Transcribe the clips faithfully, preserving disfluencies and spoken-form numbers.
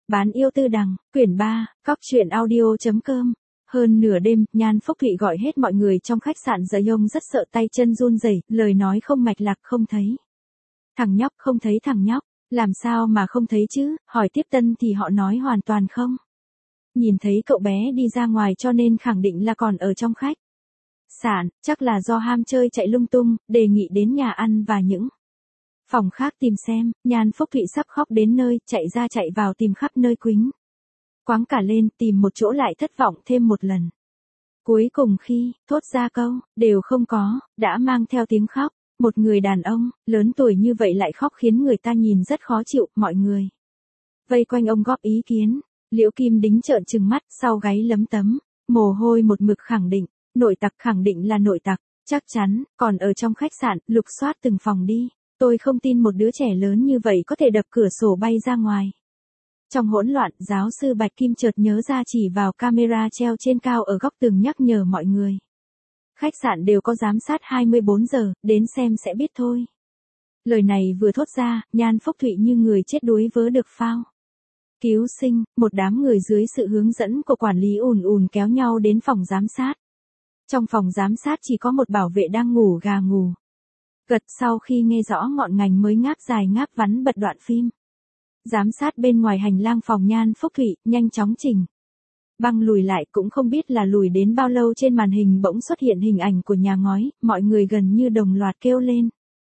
Bán yêu tư đằng, quyển ba, cóc truyện audio chấm com. Hơn nửa đêm, Nhan Phúc Thụy gọi hết mọi người trong khách sạn giờ Yông rất sợ tay chân run rẩy, lời nói không mạch lạc không thấy. Thằng nhóc không thấy thằng nhóc, làm sao mà không thấy chứ, hỏi tiếp tân thì họ nói hoàn toàn không. Nhìn thấy cậu bé đi ra ngoài cho nên khẳng định là còn ở trong khách sạn, chắc là do ham chơi chạy lung tung, đề nghị đến nhà ăn và những phòng khác tìm xem. Nhan Phúc Thụy sắp khóc đến nơi, chạy ra chạy vào tìm khắp nơi quính quáng cả lên, tìm một chỗ lại thất vọng thêm một lần. Cuối cùng khi thốt ra câu đều không có, đã mang theo tiếng khóc. Một người đàn ông lớn tuổi như vậy lại khóc khiến người ta nhìn rất khó chịu. Mọi người vây quanh ông góp ý kiến. Liễu Kim Đính trợn trừng mắt, sau gáy lấm tấm mồ hôi một mực khẳng định, nội tặc khẳng định là nội tặc, chắc chắn. Còn ở trong khách sạn lục soát từng phòng đi, tôi không tin một đứa trẻ lớn như vậy có thể đập cửa sổ bay ra ngoài. Trong hỗn loạn, giáo sư Bạch Kim chợt nhớ ra chỉ vào camera treo trên cao ở góc tường nhắc nhở mọi người. Khách sạn đều có giám sát hai mươi bốn giờ, đến xem sẽ biết thôi. Lời này vừa thốt ra, Nhan Phúc Thụy như người chết đuối vớ được phao cứu sinh. Một đám người dưới sự hướng dẫn của quản lý ùn ùn kéo nhau đến phòng giám sát. Trong phòng giám sát chỉ có một bảo vệ đang ngủ gà ngủ gật, sau khi nghe rõ ngọn ngành mới ngáp dài ngáp vắn bật đoạn phim. Giám sát bên ngoài hành lang phòng Nhan Phúc Thụy, nhanh chóng chỉnh băng lùi lại, cũng không biết là lùi đến bao lâu trên màn hình bỗng xuất hiện hình ảnh của nhà ngói, mọi người gần như đồng loạt kêu lên.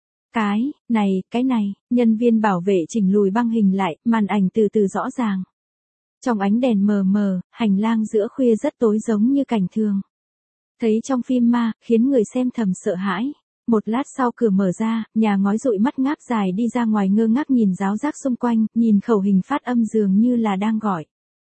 Cái này, cái này, nhân viên bảo vệ chỉnh lùi băng hình lại, màn ảnh từ từ rõ ràng. Trong ánh đèn mờ mờ, hành lang giữa khuya rất tối giống như cảnh thường thấy trong phim ma, khiến người xem thầm sợ hãi. Một lát sau cửa mở ra, nhà ngói dụi mắt ngáp dài đi ra ngoài ngơ ngác nhìn ráo rác xung quanh, nhìn khẩu hình phát âm dường như là đang gọi.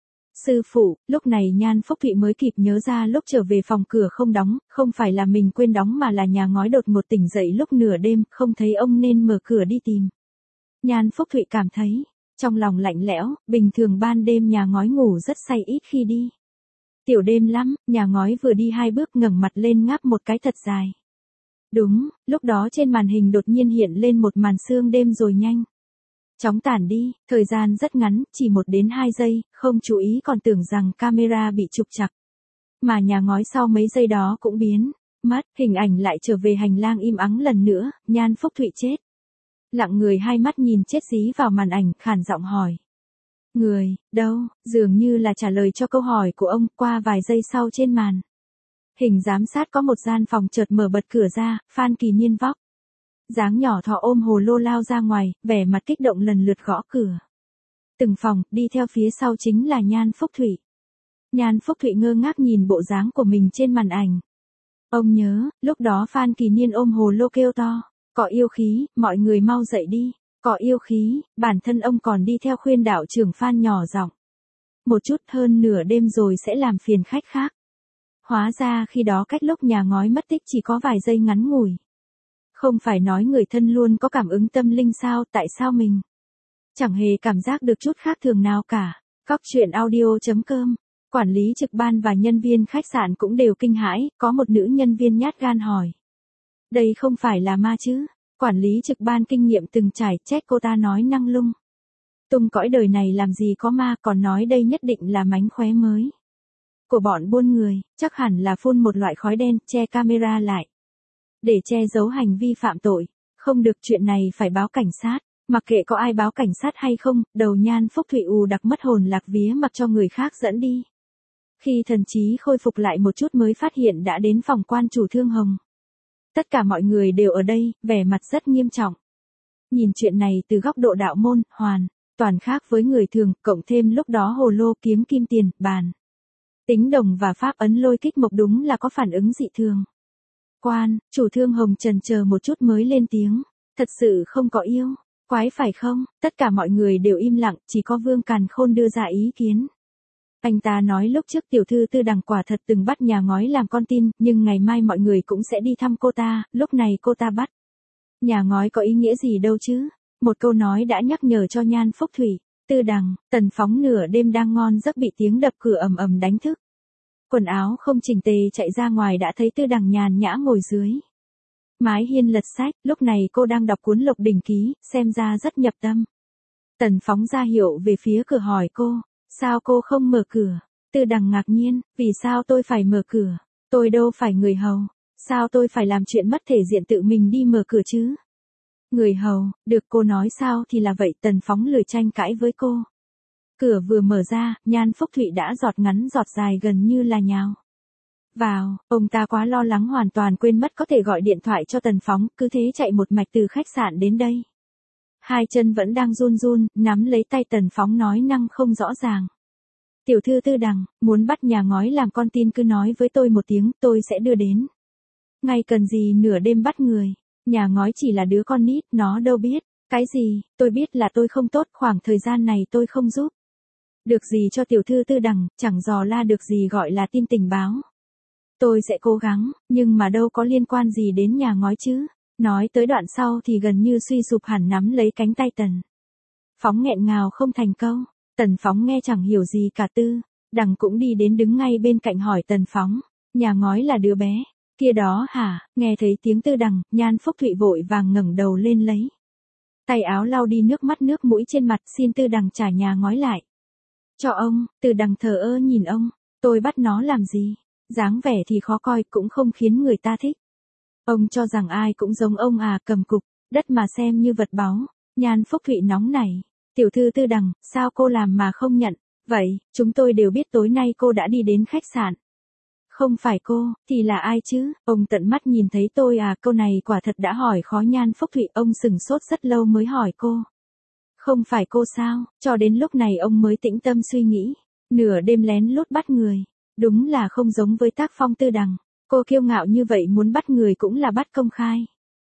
Sư phụ. Lúc này Nhan Phúc Thụy mới kịp nhớ ra lúc trở về phòng cửa không đóng, không phải là mình quên đóng mà là nhà ngói đột ngột tỉnh dậy lúc nửa đêm, không thấy ông nên mở cửa đi tìm. Nhan Phúc Thụy cảm thấy trong lòng lạnh lẽo, bình thường ban đêm nhà ngói ngủ rất say ít khi đi tiểu đêm lắm, nhà ngói vừa đi hai bước ngẩng mặt lên ngáp một cái thật dài. Đúng, lúc đó trên màn hình đột nhiên hiện lên một màn sương đêm rồi nhanh chóng tản đi, thời gian rất ngắn, chỉ một đến hai giây, không chú ý còn tưởng rằng camera bị trục trặc. Mà nhà ngói sau mấy giây đó cũng biến mất, hình ảnh lại trở về hành lang im ắng lần nữa. Nhan Phúc Thụy chết lặng người, hai mắt nhìn chết dí vào màn ảnh, khàn giọng hỏi. Người, đâu? Dường như là trả lời cho câu hỏi của ông. Qua vài giây sau trên màn hình giám sát có một gian phòng chợt mở bật cửa ra, Phan Kỳ Nhiên vóc dáng nhỏ thọ ôm hồ lô lao ra ngoài, vẻ mặt kích động lần lượt gõ cửa từng phòng, đi theo phía sau chính là Nhan Phúc Thụy. Nhan Phúc Thụy ngơ ngác nhìn bộ dáng của mình trên màn ảnh. Ông nhớ, lúc đó Phan Kỳ Nhiên ôm hồ lô kêu to, có yêu khí, mọi người mau dậy đi, có yêu khí. Bản thân ông còn đi theo khuyên đạo trưởng Phan nhỏ giọng một chút, hơn nửa đêm rồi sẽ làm phiền khách khác. Hóa ra khi đó cách lúc nhà ngói mất tích chỉ có vài giây ngắn ngủi. Không phải nói người thân luôn có cảm ứng tâm linh sao, tại sao mình chẳng hề cảm giác được chút khác thường nào cả. Cóc truyện audio chấm com. Quản lý trực ban và nhân viên khách sạn cũng đều kinh hãi, có một nữ nhân viên nhát gan hỏi. Đây không phải là ma chứ? Quản lý trực ban kinh nghiệm từng trải, chết cô ta nói năng lung tung, cõi đời này làm gì có ma, còn nói đây nhất định là mánh khóe mới của bọn buôn người, chắc hẳn là phun một loại khói đen, che camera lại để che giấu hành vi phạm tội. Không được, chuyện này phải báo cảnh sát. Mặc kệ có ai báo cảnh sát hay không, đầu Nhan Phúc Thụy ù đặc mất hồn lạc vía mặc cho người khác dẫn đi. Khi thần trí khôi phục lại một chút mới phát hiện đã đến phòng quan chủ Thương Hồng. Tất cả mọi người đều ở đây, vẻ mặt rất nghiêm trọng. Nhìn chuyện này từ góc độ đạo môn, hoàn toàn khác với người thường, cộng thêm lúc đó hồ lô, kiếm kim tiền, bàn tính đồng và pháp ấn lôi kích mộc đúng là có phản ứng dị thường. Quan chủ Thương Hồng chần chờ một chút mới lên tiếng. Thật sự không có yêu quái phải không? Tất cả mọi người đều im lặng, chỉ có Vương Càn Khôn đưa ra ý kiến. Anh ta nói lúc trước tiểu thư Tư Đằng quả thật từng bắt nhà ngói làm con tin, nhưng ngày mai mọi người cũng sẽ đi thăm cô ta, lúc này cô ta bắt nhà ngói có ý nghĩa gì đâu chứ? Một câu nói đã nhắc nhở cho Nhan Phúc Thụy. Tư Đằng, Tần Phóng nửa đêm đang ngon giấc bị tiếng đập cửa ầm ầm đánh thức. Quần áo không chỉnh tề chạy ra ngoài đã thấy Tư Đằng nhàn nhã ngồi dưới mái hiên lật sách, lúc này cô đang đọc cuốn Lục Đỉnh Ký, xem ra rất nhập tâm. Tần Phóng ra hiệu về phía cửa hỏi cô, sao cô không mở cửa? Tư Đằng ngạc nhiên, vì sao tôi phải mở cửa? Tôi đâu phải người hầu, sao tôi phải làm chuyện mất thể diện tự mình đi mở cửa chứ? Người hầu, được cô nói sao thì là vậy. Tần Phóng lười tranh cãi với cô. Cửa vừa mở ra, Nhan Phúc Thụy đã giọt ngắn giọt dài gần như là nhào vào. Ông ta quá lo lắng hoàn toàn quên mất có thể gọi điện thoại cho Tần Phóng, cứ thế chạy một mạch từ khách sạn đến đây. Hai chân vẫn đang run run, nắm lấy tay Tần Phóng nói năng không rõ ràng. Tiểu thư Tư Đằng, muốn bắt nhà ngói làm con tin cứ nói với tôi một tiếng, tôi sẽ đưa đến. Ngay cần gì nửa đêm bắt người, nhà ngói chỉ là đứa con nít, nó đâu biết. Cái gì, tôi biết là tôi không tốt, khoảng thời gian này tôi không giúp được gì cho tiểu thư Tư Đằng, chẳng dò la được gì gọi là tin tình báo. Tôi sẽ cố gắng, nhưng mà đâu có liên quan gì đến nhà ngói chứ. Nói tới đoạn sau thì gần như suy sụp hẳn, nắm lấy cánh tay Tần Phóng nghẹn ngào không thành câu. Tần Phóng nghe chẳng hiểu gì cả. Tư Đằng cũng đi đến đứng ngay bên cạnh hỏi Tần Phóng, nhà ngói là đứa bé kia đó hả? Nghe thấy tiếng Tư Đằng, Nhan Phúc Thụy vội vàng ngẩng đầu lên lấy tay áo lau đi nước mắt nước mũi trên mặt, xin Tư Đằng trả nhà ngói lại cho ông. Tư Đằng thờ ơ nhìn ông, tôi bắt nó làm gì? Dáng vẻ thì khó coi, cũng không khiến người ta thích. Ông cho rằng ai cũng giống ông à? Cầm cục đất mà xem như vật báu. Nhan Phúc Thụy nóng nảy, tiểu thư Tư Đằng, sao cô làm mà không nhận? Vậy, chúng tôi đều biết tối nay cô đã đi đến khách sạn. Không phải cô, thì là ai chứ? Ông tận mắt nhìn thấy tôi à? Câu này quả thật đã hỏi khó Nhan Phúc Thụy, ông sừng sốt rất lâu mới hỏi cô. Không phải cô sao? Cho đến lúc này ông mới tĩnh tâm suy nghĩ. Nửa đêm lén lút bắt người, đúng là không giống với tác phong Tư Đằng. Cô kiêu ngạo như vậy, muốn bắt người cũng là bắt công khai.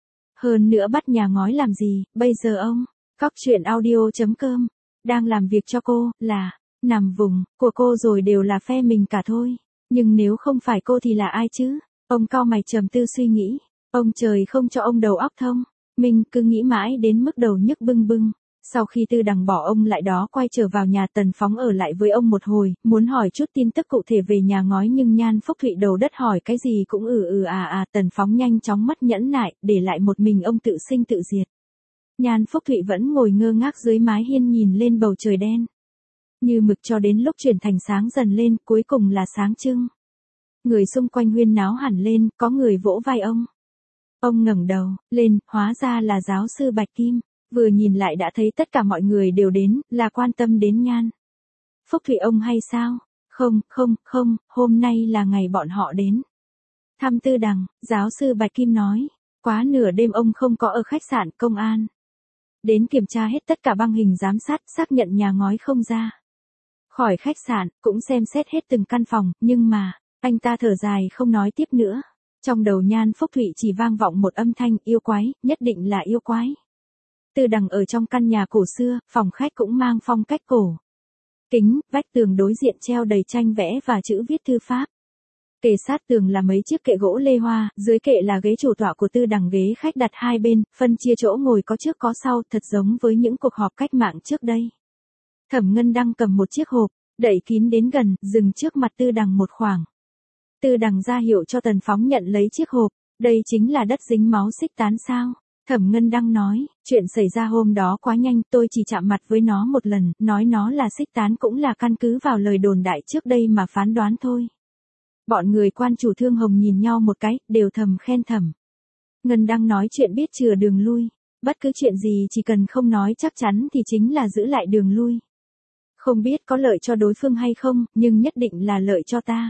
Hơn nữa bắt nhà ngói làm gì? Bây giờ ông, cóc truyện audio chấm com, đang làm việc cho cô, là, nằm vùng, của cô rồi đều là phe mình cả thôi. Nhưng nếu không phải cô thì là ai chứ? Ông cau mày trầm tư suy nghĩ. Ông trời không cho ông đầu óc thông. Mình cứ nghĩ mãi đến mức đầu nhức bưng bưng. Sau khi Tư Đằng bỏ ông lại đó quay trở vào nhà, Tần Phóng ở lại với ông một hồi, muốn hỏi chút tin tức cụ thể về nhà ngói, nhưng Nhan Phúc Thụy đầu đất hỏi cái gì cũng ừ ừ à à. Tần Phóng nhanh chóng mất nhẫn nại, để lại một mình ông tự sinh tự diệt. Nhan Phúc Thụy vẫn ngồi ngơ ngác dưới mái hiên nhìn lên bầu trời đen như mực cho đến lúc chuyển thành sáng dần lên, cuối cùng là sáng trưng. Người xung quanh huyên náo hẳn lên, có người vỗ vai ông. Ông ngẩng đầu lên, hóa ra là giáo sư Bạch Kim. Vừa nhìn lại đã thấy tất cả mọi người đều đến, là quan tâm đến Nhan Phúc Thụy ông hay sao? Không, không, không, hôm nay là ngày bọn họ đến thăm Tư Đằng, giáo sư Bạch Kim nói. Quá nửa đêm ông không có ở khách sạn, công an đến kiểm tra hết tất cả băng hình giám sát, xác nhận nhà ngói không ra khỏi khách sạn, cũng xem xét hết từng căn phòng, nhưng mà, anh ta thở dài không nói tiếp nữa. Trong đầu Nhan Phúc Thụy chỉ vang vọng một âm thanh, yêu quái, nhất định là yêu quái. Tư Đằng ở trong căn nhà cổ xưa, phòng khách cũng mang phong cách cổ kính, vách tường đối diện treo đầy tranh vẽ và chữ viết thư pháp. Kề sát tường là mấy chiếc kệ gỗ lê hoa, dưới kệ là ghế chủ tọa của Tư Đằng, ghế khách đặt hai bên, phân chia chỗ ngồi có trước có sau, thật giống với những cuộc họp cách mạng trước đây. Thẩm Ngân đang cầm một chiếc hộp, đẩy kín đến gần, dừng trước mặt Tư Đằng một khoảng. Tư Đằng ra hiệu cho Tần Phóng nhận lấy chiếc hộp, đây chính là đất dính máu xích tán sao? Thẩm Ngân đang nói, chuyện xảy ra hôm đó quá nhanh, tôi chỉ chạm mặt với nó một lần, nói nó là xích tán cũng là căn cứ vào lời đồn đại trước đây mà phán đoán thôi. Bọn người quan chủ Thương Hồng nhìn nhau một cái, đều thầm khen Thẩm Ngân đang nói chuyện biết chừa đường lui. Bất cứ chuyện gì chỉ cần không nói chắc chắn thì chính là giữ lại đường lui. Không biết có lợi cho đối phương hay không, nhưng nhất định là lợi cho ta.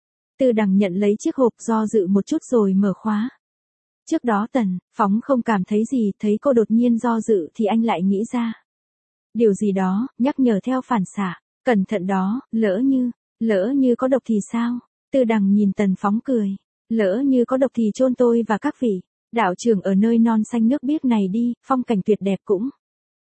Tư Đằng nhận lấy chiếc hộp, do dự một chút rồi mở khóa. Trước đó Tần Phóng không cảm thấy gì, thấy cô đột nhiên do dự thì anh lại nghĩ ra điều gì đó, nhắc nhở theo phản xạ, cẩn thận đó, lỡ như, lỡ như có độc thì sao? Tư Đằng nhìn Tần Phóng cười, lỡ như có độc thì chôn tôi và các vị đạo trưởng ở nơi non xanh nước biếc này đi, phong cảnh tuyệt đẹp cũng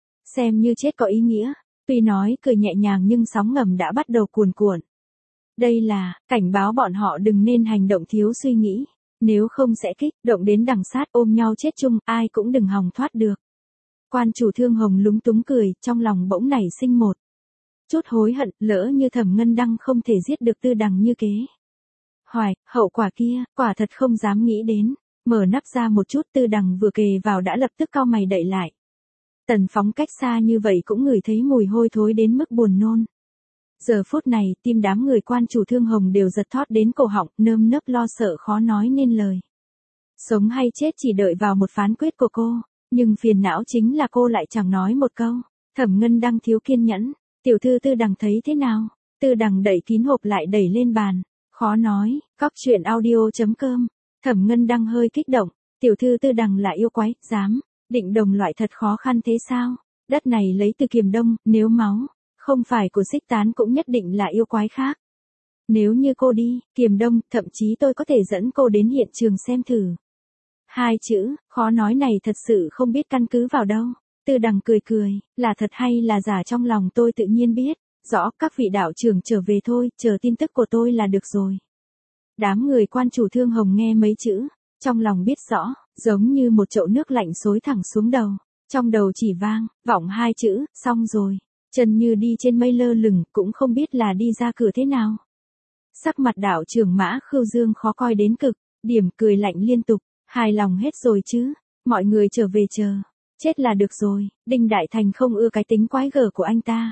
xem như chết có ý nghĩa. Tuy nói cười nhẹ nhàng nhưng sóng ngầm đã bắt đầu cuồn cuộn. Đây là cảnh báo bọn họ đừng nên hành động thiếu suy nghĩ, nếu không sẽ kích động đến đằng sát, ôm nhau chết chung, ai cũng đừng hòng thoát được. Quan chủ Thương Hồng lúng túng cười, trong lòng bỗng nảy sinh một chút hối hận, lỡ như Thẩm Ngân Đăng không thể giết được Tư Đằng như kế hoài, hậu quả kia, quả thật không dám nghĩ đến. Mở nắp ra một chút, Tư Đằng vừa kề vào đã lập tức cau mày đậy lại. Tần Phóng cách xa như vậy cũng ngửi thấy mùi hôi thối đến mức buồn nôn. Giờ phút này, tim đám người quan chủ Thương Hồng đều giật thót đến cổ họng, nơm nớp lo sợ khó nói nên lời. Sống hay chết chỉ đợi vào một phán quyết của cô, nhưng phiền não chính là cô lại chẳng nói một câu. Thẩm Ngân Đăng thiếu kiên nhẫn, tiểu thư Tư Đằng thấy thế nào? Tư Đằng đẩy kín hộp lại đẩy lên bàn, khó nói, cóc truyện audio chấm com. Thẩm Ngân Đăng hơi kích động, tiểu thư Tư Đằng là yêu quái, dám, định đồng loại thật khó khăn thế sao? Đất này lấy từ Kiềm Đông, nếu máu không phải của Xích Tán cũng nhất định là yêu quái khác. Nếu như cô đi, Kiềm Đông, thậm chí tôi có thể dẫn cô đến hiện trường xem thử. Hai chữ, khó nói này thật sự không biết căn cứ vào đâu. Tư Đằng cười cười, là thật hay là giả trong lòng tôi tự nhiên biết, rõ các vị đạo trưởng trở về thôi, chờ tin tức của tôi là được rồi. Đám người quan chủ Thương Hồng nghe mấy chữ, trong lòng biết rõ, giống như một chậu nước lạnh xối thẳng xuống đầu, trong đầu chỉ vang, vọng hai chữ, xong rồi. Chân như đi trên mây lơ lửng, cũng không biết là đi ra cửa thế nào. Sắc mặt đạo trưởng Mã Khưu Dương khó coi đến cực, điểm cười lạnh liên tục, hài lòng hết rồi chứ, mọi người trở về chờ, chết là được rồi, Đinh Đại Thành không ưa cái tính quái gở của anh ta.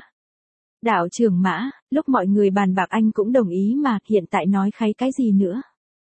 Đạo trưởng Mã, lúc mọi người bàn bạc anh cũng đồng ý mà, hiện tại nói kháy cái gì nữa.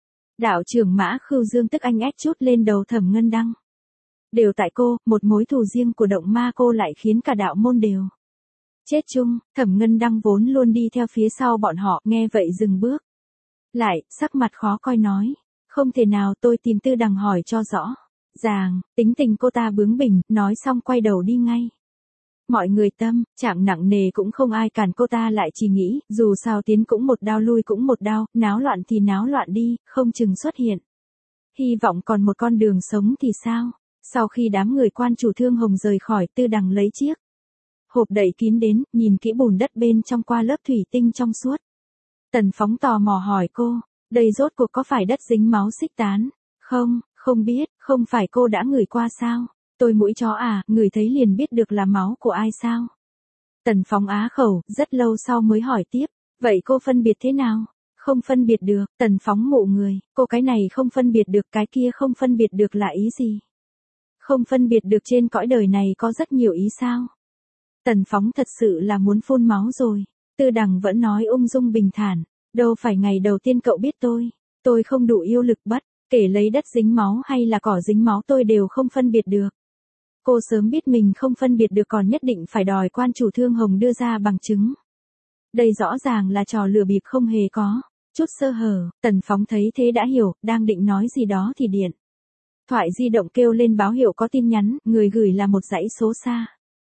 Đạo trưởng Mã Khưu Dương tức anh ép chút lên đầu Thẩm Ngân Đăng. Đều tại cô, một mối thù riêng của động ma cô lại khiến cả đạo môn đều chết chung. Thẩm Ngân Đăng vốn luôn đi theo phía sau bọn họ, nghe vậy dừng bước lại, sắc mặt khó coi nói, không thể nào, tôi tìm Tư Đằng hỏi cho rõ ràng. Tính tình cô ta bướng bỉnh, nói xong quay đầu đi ngay. Mọi người tâm trạng nặng nề cũng không ai cản cô ta lại, chỉ nghĩ, dù sao tiến cũng một đao lui cũng một đao, náo loạn thì náo loạn đi, không chừng xuất hiện hy vọng còn một con đường sống thì sao. Sau khi đám người quan chủ Thương Hồng rời khỏi, Tư Đằng lấy chiếc hộp đậy kín đến, nhìn kỹ bùn đất bên trong qua lớp thủy tinh trong suốt. Tần Phóng tò mò hỏi cô, đây rốt cuộc có phải đất dính máu Xích Tán? Không, không biết, không phải cô đã ngửi qua sao? Tôi mũi chó à, ngửi thấy liền biết được là máu của ai sao? Tần Phóng á khẩu, rất lâu sau mới hỏi tiếp, vậy cô phân biệt thế nào? Không phân biệt được. Tần Phóng mụ người, cô cái này không phân biệt được, cái kia không phân biệt được là ý gì? Không phân biệt được trên cõi đời này có rất nhiều ý sao? Tần Phóng thật sự là muốn phun máu rồi. Tư Đằng vẫn nói ung dung bình thản, đâu phải ngày đầu tiên cậu biết tôi, tôi không đủ yêu lực bất, kể lấy đất dính máu hay là cỏ dính máu tôi đều không phân biệt được. Cô sớm biết mình không phân biệt được còn nhất định phải đòi quan chủ Thương Hồng đưa ra bằng chứng. Đây rõ ràng là trò lừa bịp không hề có chút sơ hở. Tần Phóng thấy thế đã hiểu, đang định nói gì đó thì điện thoại di động kêu lên báo hiệu có tin nhắn, người gửi là một dãy số xa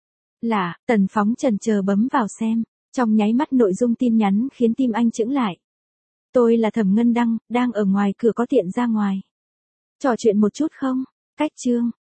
lạ. Tần Phóng chần chờ bấm vào xem, trong nháy mắt nội dung tin nhắn khiến tim anh chững lại. Tôi là Thẩm Ngân Đăng, đang ở ngoài cửa, có tiện ra ngoài trò chuyện một chút không? Cách chương